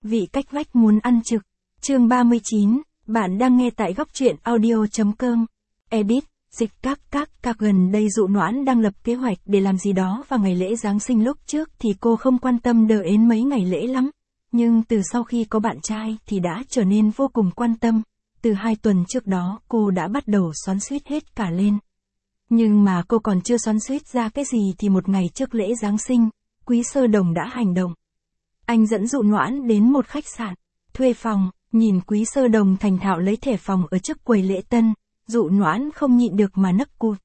Vị cách vách muốn ăn trực. Chương 39, bạn đang nghe tại góc truyện audio.com. Edit, dịch các gần đây Dụ Noãn đang lập kế hoạch để làm gì đó vào ngày lễ Giáng sinh. Lúc trước thì cô không quan tâm đợi đến mấy ngày lễ lắm. Nhưng từ sau khi có bạn trai thì đã trở nên vô cùng quan tâm. Từ 2 tuần trước đó cô đã bắt đầu xoắn xuýt hết cả lên. Nhưng mà cô còn chưa xoắn xuýt ra cái gì thì một ngày trước lễ Giáng sinh, Quý Sơ Đồng đã hành động. Anh dẫn Dụ Noãn đến một khách sạn, thuê phòng, nhìn Quý Sơ Đồng thành thạo lấy thẻ phòng ở trước quầy lễ tân, Dụ Noãn không nhịn được mà nấc cụt.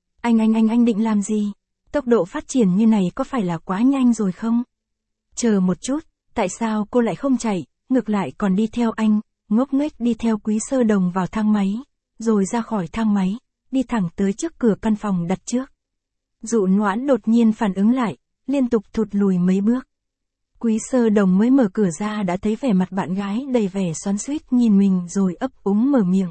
Anh định làm gì? Tốc độ phát triển như này có phải là quá nhanh rồi không? Chờ một chút, tại sao cô lại không chạy, ngược lại còn đi theo anh, ngốc nghếch đi theo Quý Sơ Đồng vào thang máy, rồi ra khỏi thang máy, đi thẳng tới trước cửa căn phòng đặt trước. Dụ Noãn đột nhiên phản ứng lại, liên tục thụt lùi mấy bước. Quý Sơ Đồng mới mở cửa ra đã thấy vẻ mặt bạn gái đầy vẻ xoắn xuýt nhìn mình rồi ấp úng mở miệng.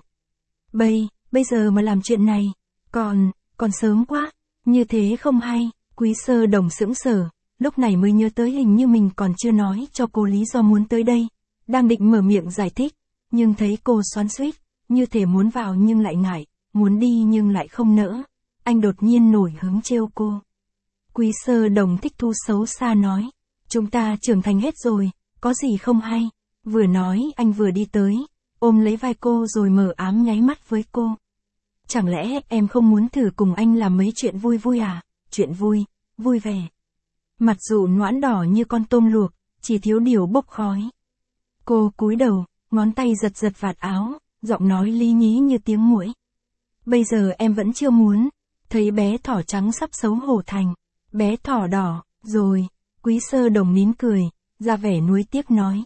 Bây giờ mà làm chuyện này, còn sớm quá, như thế không hay. Quý Sơ Đồng sững sờ, lúc này mới nhớ tới hình như mình còn chưa nói cho cô lý do muốn tới đây. Đang định mở miệng giải thích, nhưng thấy cô xoắn xuýt, như thể muốn vào nhưng lại ngại, muốn đi nhưng lại không nỡ. Anh đột nhiên nổi hứng trêu cô. Quý Sơ Đồng thích thú xấu xa nói. Chúng ta trưởng thành hết rồi, có gì không hay. Vừa nói anh vừa đi tới, ôm lấy vai cô rồi mờ ám nháy mắt với cô. Chẳng lẽ em không muốn thử cùng anh làm mấy chuyện vui vui à? Chuyện vui vẻ. Mặt Dụ Noãn đỏ như con tôm luộc, chỉ thiếu điều bốc khói. Cô cúi đầu, ngón tay giật vạt áo, giọng nói lý nhí như tiếng muỗi. Bây giờ em vẫn chưa muốn. Thấy bé thỏ trắng sắp xấu hổ thành bé thỏ đỏ, rồi. Quý Sơ Đồng nín cười, ra vẻ nuối tiếc nói.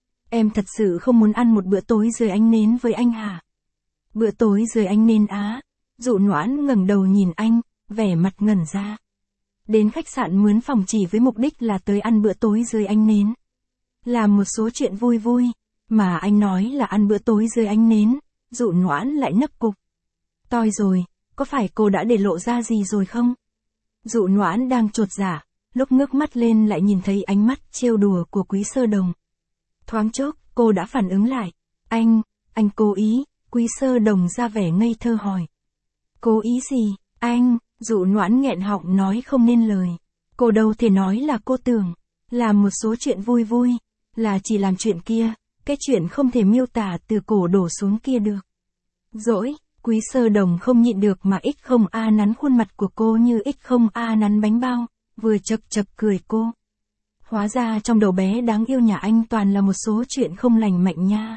Em thật sự không muốn ăn một bữa tối dưới ánh nến với anh hả? Bữa tối dưới ánh nến á? Dụ Noãn ngẩng đầu nhìn anh, vẻ mặt ngẩn ra. Đến khách sạn mướn phòng chỉ với mục đích là tới ăn bữa tối dưới ánh nến. Làm một số chuyện vui, mà anh nói là ăn bữa tối dưới ánh nến, Dụ Noãn lại nấc cục. Toi rồi, có phải cô đã để lộ ra gì rồi không? Dụ Noãn đang chột dạ. Lúc ngước mắt lên lại nhìn thấy ánh mắt trêu đùa của Quý Sơ Đồng. Thoáng chốc, cô đã phản ứng lại. Anh cố ý. Quý Sơ Đồng ra vẻ ngây thơ hỏi. Cố ý gì, anh? Dụ Noãn nghẹn họng nói không nên lời. Cô đâu thể nói là cô tưởng. Làm một số chuyện vui, là chỉ làm chuyện kia. Cái chuyện không thể miêu tả từ cổ đổ xuống kia được. Dỗi, Quý Sơ Đồng không nhịn được mà X0A nắn khuôn mặt của cô như X0A nắn bánh bao. Vừa chật cười cô. Hóa ra trong đầu bé đáng yêu nhà anh toàn là một số chuyện không lành mạnh nha.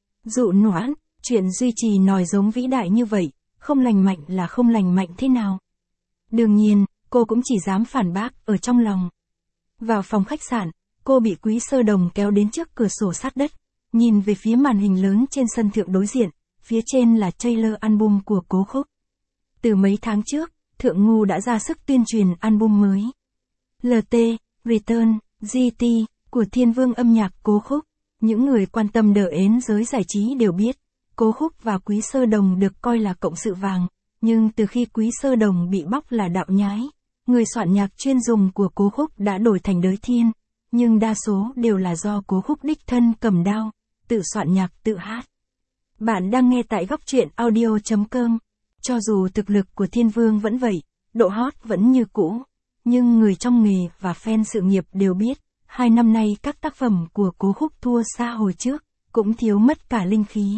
Dụ Noãn, chuyện duy trì nòi giống vĩ đại như vậy, không lành mạnh là không lành mạnh thế nào? Đương nhiên, cô cũng chỉ dám phản bác ở trong lòng. Vào phòng khách sạn, cô bị Quý Sơ Đồng kéo đến trước cửa sổ sát đất, nhìn về phía màn hình lớn trên sân thượng đối diện, phía trên là trailer album của Cố Khúc. Từ mấy tháng trước, Thượng Ngu đã ra sức tuyên truyền album mới. LT, Return, GT, của thiên vương âm nhạc Cố Khúc. Những người quan tâm đỡ ến giới giải trí đều biết, Cố Khúc và Quý Sơ Đồng được coi là cộng sự vàng, nhưng từ khi Quý Sơ Đồng bị bóc là đạo nhái, người soạn nhạc chuyên dùng của Cố Khúc đã đổi thành Đới Thiên, nhưng đa số đều là do Cố Khúc đích thân cầm đao, tự soạn nhạc tự hát. Bạn đang nghe tại góc truyện audio.com. Cho dù thực lực của thiên vương vẫn vậy, độ hot vẫn như cũ. Nhưng người trong nghề và fan sự nghiệp đều biết, 2 năm nay các tác phẩm của Cố Khúc thua xa hồi trước, cũng thiếu mất cả linh khí.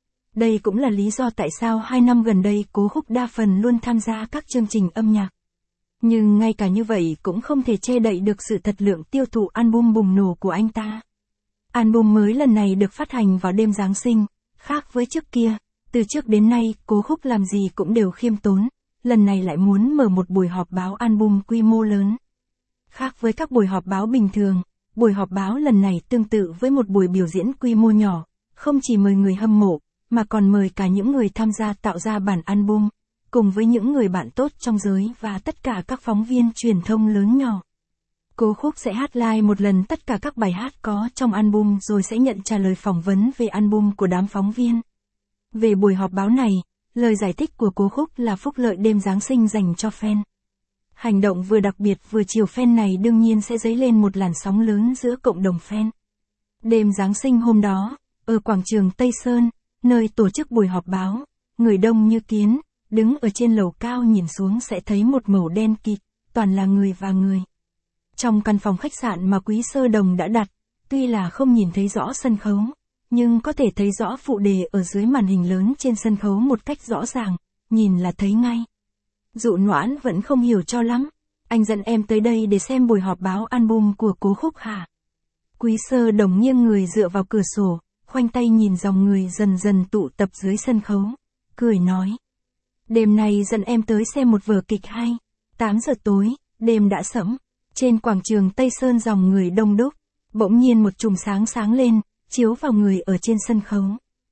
Đây cũng là lý do tại sao 2 năm gần đây Cố Khúc đa phần luôn tham gia các chương trình âm nhạc. Nhưng ngay cả như vậy cũng không thể che đậy được sự thật lượng tiêu thụ album bùng nổ của anh ta. Album mới lần này được phát hành vào đêm Giáng sinh, khác với trước kia, từ trước đến nay Cố Khúc làm gì cũng đều khiêm tốn. Lần này lại muốn mở một buổi họp báo album quy mô lớn. Khác với các buổi họp báo bình thường, buổi họp báo lần này tương tự với một buổi biểu diễn quy mô nhỏ, không chỉ mời người hâm mộ, mà còn mời cả những người tham gia tạo ra bản album, cùng với những người bạn tốt trong giới và tất cả các phóng viên truyền thông lớn nhỏ. Cố Khúc sẽ hát live một lần tất cả các bài hát có trong album rồi sẽ nhận trả lời phỏng vấn về album của đám phóng viên. Về buổi họp báo này, lời giải thích của Cố Khúc là phúc lợi đêm Giáng sinh dành cho fan. Hành động vừa đặc biệt vừa chiều fan này đương nhiên sẽ dấy lên một làn sóng lớn giữa cộng đồng fan. Đêm Giáng sinh hôm đó, ở quảng trường Tây Sơn, nơi tổ chức buổi họp báo, người đông như kiến, đứng ở trên lầu cao nhìn xuống sẽ thấy một màu đen kịt, toàn là người và người. Trong căn phòng khách sạn mà Quý Sơ Đồng đã đặt, tuy là không nhìn thấy rõ sân khấu, nhưng có thể thấy rõ phụ đề ở dưới màn hình lớn trên sân khấu một cách rõ ràng, nhìn là thấy ngay. Dụ Noãn vẫn không hiểu cho lắm, anh dẫn em tới đây để xem buổi họp báo album của Cố Khúc hả? Quý Sơ Đồng nghiêng người dựa vào cửa sổ, khoanh tay nhìn dòng người dần dần tụ tập dưới sân khấu, cười nói. Đêm nay dẫn em tới xem một vở kịch hay. 8 giờ tối, đêm đã sẫm, trên quảng trường Tây Sơn dòng người đông đúc, bỗng nhiên một chùm sáng sáng lên, chiếu vào người ở trên sân khấu.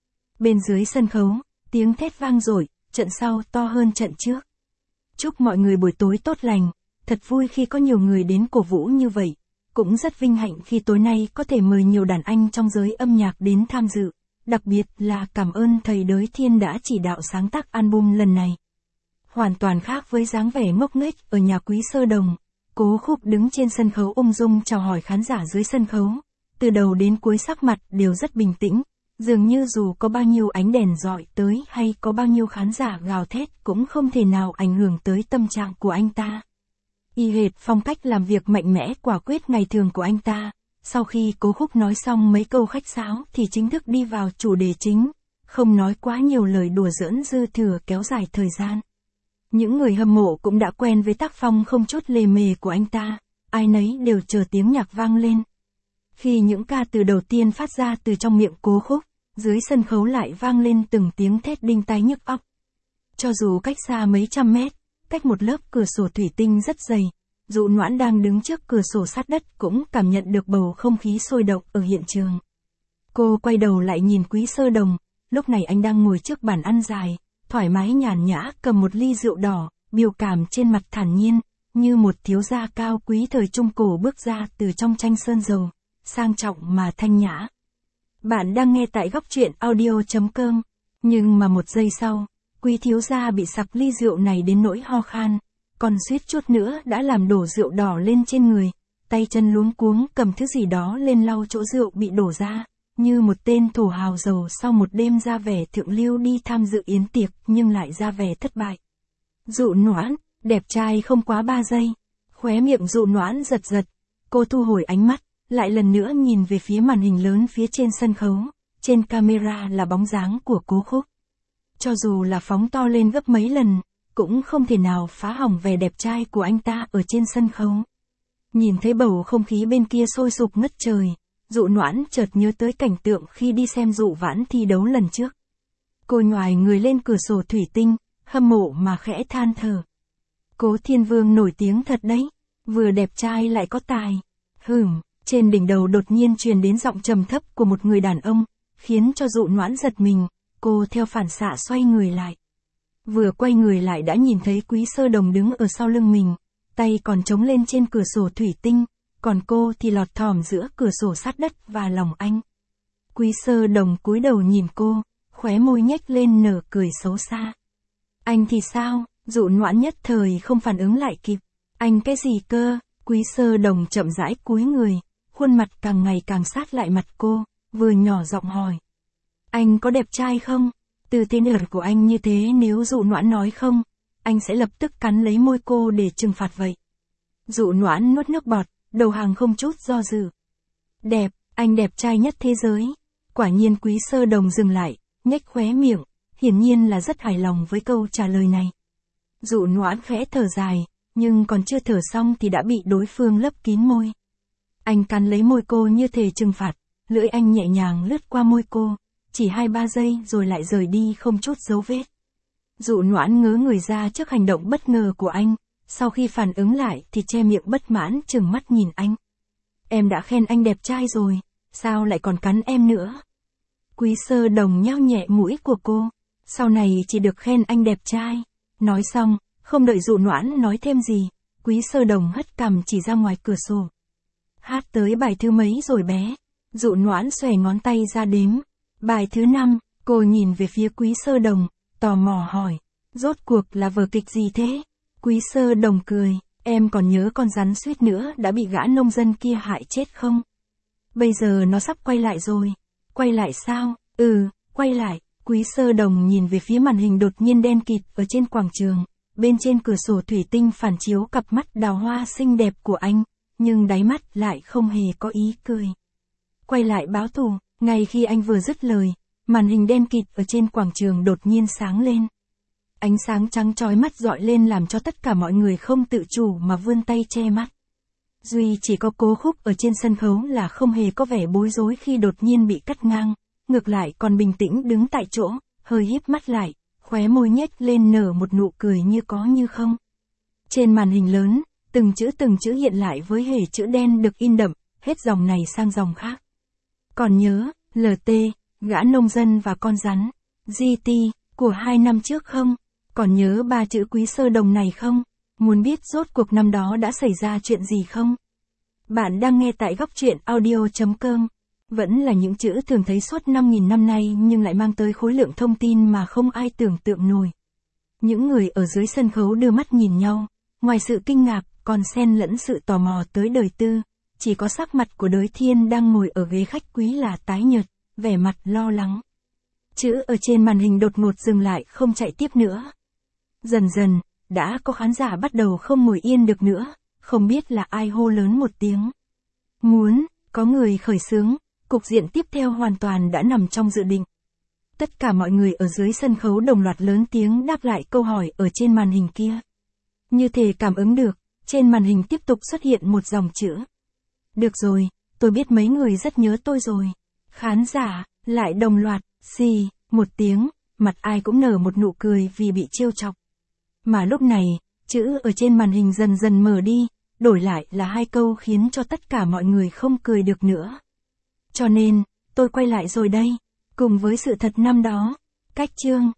Bên dưới sân khấu, tiếng thét vang dội, trận sau to hơn trận trước. Chúc mọi người buổi tối tốt lành, thật vui khi có nhiều người đến cổ vũ như vậy, cũng rất vinh hạnh khi tối nay có thể mời nhiều đàn anh trong giới âm nhạc đến tham dự, đặc biệt là cảm ơn thầy Đới Thiên đã chỉ đạo sáng tác album lần này. Hoàn toàn khác với dáng vẻ ngốc nghếch ở nhà Quý Sơ Đồng, Cố Khúc đứng trên sân khấu ung dung chào hỏi khán giả dưới sân khấu, từ đầu đến cuối sắc mặt đều rất bình tĩnh, dường như dù có bao nhiêu ánh đèn rọi tới hay có bao nhiêu khán giả gào thét cũng không thể nào ảnh hưởng tới tâm trạng của anh ta. Y hệt phong cách làm việc mạnh mẽ quả quyết ngày thường của anh ta, sau khi Cố Khúc nói xong mấy câu khách sáo thì chính thức đi vào chủ đề chính, không nói quá nhiều lời đùa giỡn dư thừa kéo dài thời gian. Những người hâm mộ cũng đã quen với tác phong không chút lề mề của anh ta, ai nấy đều chờ tiếng nhạc vang lên. Khi những ca từ đầu tiên phát ra từ trong miệng Cố Khúc, dưới sân khấu lại vang lên từng tiếng thét đinh tai nhức óc. Cho dù cách xa mấy trăm mét, cách một lớp cửa sổ thủy tinh rất dày, Dụ Noãn đang đứng trước cửa sổ sát đất cũng cảm nhận được bầu không khí sôi động ở hiện trường. Cô quay đầu lại nhìn Quý Sơ Đồng, lúc này anh đang ngồi trước bàn ăn dài, thoải mái nhàn nhã cầm một ly rượu đỏ, biểu cảm trên mặt thản nhiên, như một thiếu gia cao quý thời Trung Cổ bước ra từ trong tranh sơn dầu, sang trọng mà thanh nhã. Bạn đang nghe tại góc truyện audio.com, nhưng mà một giây sau, Quý thiếu gia bị sặc ly rượu này đến nỗi ho khan, còn suýt chút nữa đã làm đổ rượu đỏ lên trên người, tay chân luống cuống cầm thứ gì đó lên lau chỗ rượu bị đổ ra, như một tên thổ hào giàu sau một đêm ra vẻ thượng lưu đi tham dự yến tiệc nhưng lại ra vẻ thất bại. Dụ Noãn, đẹp trai không quá 3 giây, khóe miệng Dụ Noãn giật giật, cô thu hồi ánh mắt, lại lần nữa nhìn về phía màn hình lớn phía trên sân khấu, trên camera là bóng dáng của Cố Khúc. Cho dù là phóng to lên gấp mấy lần, cũng không thể nào phá hỏng vẻ đẹp trai của anh ta ở trên sân khấu. Nhìn thấy bầu không khí bên kia sôi sục ngất trời, Dụ Noãn chợt nhớ tới cảnh tượng khi đi xem Dụ Vãn thi đấu lần trước. Cô nhoài người lên cửa sổ thủy tinh, hâm mộ mà khẽ than thở. Cố Thiên Vương nổi tiếng thật đấy, vừa đẹp trai lại có tài. Trên đỉnh đầu đột nhiên truyền đến giọng trầm thấp của một người đàn ông, khiến cho Dụ Noãn giật mình, cô theo phản xạ xoay người lại. Vừa quay người lại đã nhìn thấy Quý Sơ Đồng đứng ở sau lưng mình, tay còn chống lên trên cửa sổ thủy tinh, còn cô thì lọt thỏm giữa cửa sổ sát đất và lòng anh. Quý Sơ Đồng cúi đầu nhìn cô, khóe môi nhếch lên nở cười xấu xa. Anh thì sao? Dụ Noãn nhất thời không phản ứng lại kịp. Anh cái gì cơ? Quý Sơ Đồng chậm rãi cúi người, khuôn mặt càng ngày càng sát lại mặt cô, vừa nhỏ giọng hỏi. Anh có đẹp trai không? Từ thế nở của anh như thế nếu Dụ Noãn nói không, anh sẽ lập tức cắn lấy môi cô để trừng phạt vậy. Dụ Noãn nuốt nước bọt, đầu hàng không chút do dự. Đẹp, anh đẹp trai nhất thế giới. Quả nhiên Quý Sơ Đồng dừng lại, nhếch khóe miệng, hiển nhiên là rất hài lòng với câu trả lời này. Dụ Noãn khẽ thở dài, nhưng còn chưa thở xong thì đã bị đối phương lấp kín môi. Anh cắn lấy môi cô như thể trừng phạt, lưỡi anh nhẹ nhàng lướt qua môi cô, chỉ 2-3 giây rồi lại rời đi không chút dấu vết. Dụ Noãn ngớ người ra trước hành động bất ngờ của anh, sau khi phản ứng lại thì che miệng bất mãn trừng mắt nhìn anh. Em đã khen anh đẹp trai rồi, sao lại còn cắn em nữa? Quý Sơ Đồng nhao nhẹ mũi của cô, sau này chỉ được khen anh đẹp trai. Nói xong, không đợi Dụ Noãn nói thêm gì, Quý Sơ Đồng hất cằm chỉ ra ngoài cửa sổ. Hát tới bài thứ mấy rồi bé? Dụ Noãn xòe ngón tay ra đếm. Bài thứ 5, cô nhìn về phía Quý Sơ Đồng, tò mò hỏi. Rốt cuộc là vở kịch gì thế? Quý Sơ Đồng cười, em còn nhớ con rắn suýt nữa đã bị gã nông dân kia hại chết không? Bây giờ nó sắp quay lại rồi. Quay lại sao? Quay lại. Quý Sơ Đồng nhìn về phía màn hình đột nhiên đen kịt ở trên quảng trường. Bên trên cửa sổ thủy tinh phản chiếu cặp mắt đào hoa xinh đẹp của anh, nhưng đáy mắt lại không hề có ý cười. Quay lại báo thù. Ngay khi anh vừa dứt lời, màn hình đen kịt ở trên quảng trường đột nhiên sáng lên. Ánh sáng trắng chói mắt rọi lên làm cho tất cả mọi người không tự chủ mà vươn tay che mắt. Duy chỉ có Cố Khúc ở trên sân khấu là không hề có vẻ bối rối khi đột nhiên bị cắt ngang, ngược lại còn bình tĩnh đứng tại chỗ, hơi híp mắt lại, khóe môi nhếch lên nở một nụ cười như có như không. Trên màn hình lớn, từng chữ hiện lại với hề chữ đen được in đậm, hết dòng này sang dòng khác. Còn nhớ, LT, gã nông dân và con rắn, GT, của 2 năm trước không? Còn nhớ 3 chữ Quý Sơ Đồng này không? Muốn biết rốt cuộc năm đó đã xảy ra chuyện gì không? Bạn đang nghe tại góc truyện audio.com. Vẫn là những chữ thường thấy suốt 5.000 năm nay nhưng lại mang tới khối lượng thông tin mà không ai tưởng tượng nổi. Những người ở dưới sân khấu đưa mắt nhìn nhau, ngoài sự kinh ngạc, còn xen lẫn sự tò mò tới đời Tư. Chỉ có sắc mặt của Đới Thiên đang ngồi ở ghế khách quý là tái nhợt, vẻ mặt lo lắng. Chữ ở trên màn hình đột ngột dừng lại không chạy tiếp nữa. Dần dần, đã có khán giả bắt đầu không ngồi yên được nữa, không biết là ai hô lớn một tiếng. Có người khởi xướng, cục diện tiếp theo hoàn toàn đã nằm trong dự định. Tất cả mọi người ở dưới sân khấu đồng loạt lớn tiếng đáp lại câu hỏi ở trên màn hình kia. Như thể cảm ứng được, trên màn hình tiếp tục xuất hiện một dòng chữ. Được rồi, tôi biết mấy người rất nhớ tôi rồi. Khán giả, lại đồng loạt, xì, một tiếng, mặt ai cũng nở một nụ cười vì bị trêu chọc. Mà lúc này, chữ ở trên màn hình dần dần mở đi, đổi lại là 2 câu khiến cho tất cả mọi người không cười được nữa. Cho nên, tôi quay lại rồi đây, cùng với sự thật năm đó. Cách chương.